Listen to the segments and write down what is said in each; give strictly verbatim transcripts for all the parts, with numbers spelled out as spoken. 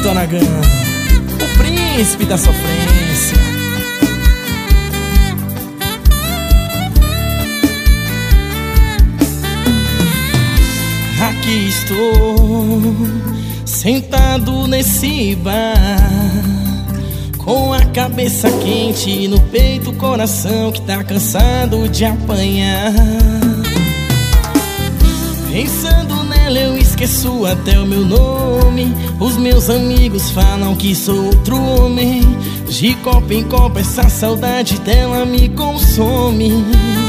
Vitor Nagano, o príncipe da sofrência. Aqui estou, sentado nesse bar, com a cabeça quente, no peito o coração que tá cansado de apanhar. Pensando nela eu esqueço até o meu nome. Os meus amigos falam que sou outro homem. De copo em copo essa saudade dela me consome.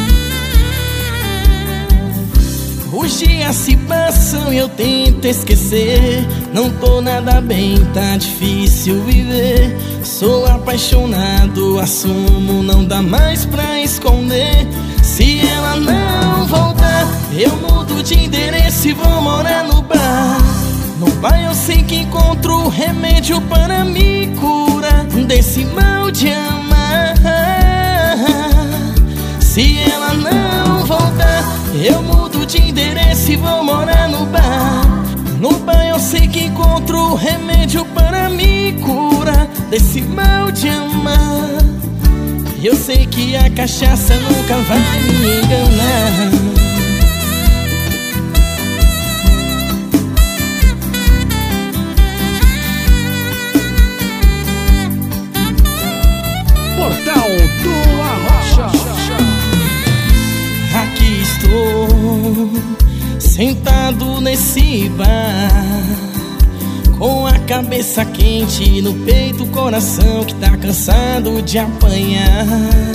Os dias se passam e eu tento esquecer. Não tô nada bem, tá difícil viver. Sou apaixonado, assumo, não dá mais pra esconder. Se ela não voltar, eu mudo de endereço e vou morar no bar. No bar eu sei que encontro remédio para me curar desse mal de amar. Se ela não voltar, eu mudo de endereço e vou morar no bar. No bar eu sei que encontro remédio para me curar desse mal de amar. Eu sei que a cachaça nunca vai me enganar. Portal do Arrocha. Aqui estou, sentado nesse bar, com a cabeça quente, no peito o coração que tá cansado de apanhar.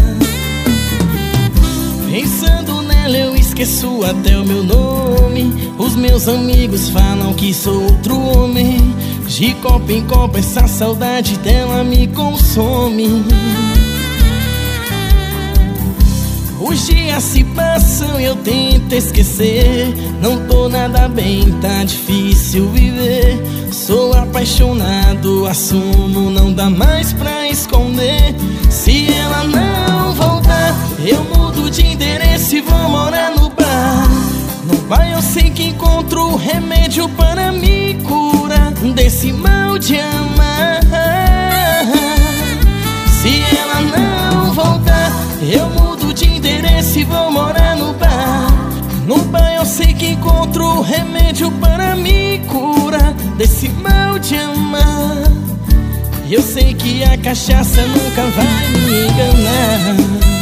Pensando nela eu esqueço até o meu nome. Os meus amigos falam que sou outro homem. De copo em copo essa saudade dela me consome. Os dias se passam e eu tento esquecer. Não tô nada bem, tá difícil viver. Sou apaixonado, assumo, não dá mais pra esconder. Se ela não voltar, eu mudo de endereço e vou morar no bar. No bar eu sei que encontro remédio para me curar desse mal de amar. Se ela não voltar, eu mudo de endereço e vou morar no bar. No bar eu sei que encontro remédio para me curar desse mal de amar. Eu sei que a cachaça nunca vai me enganar.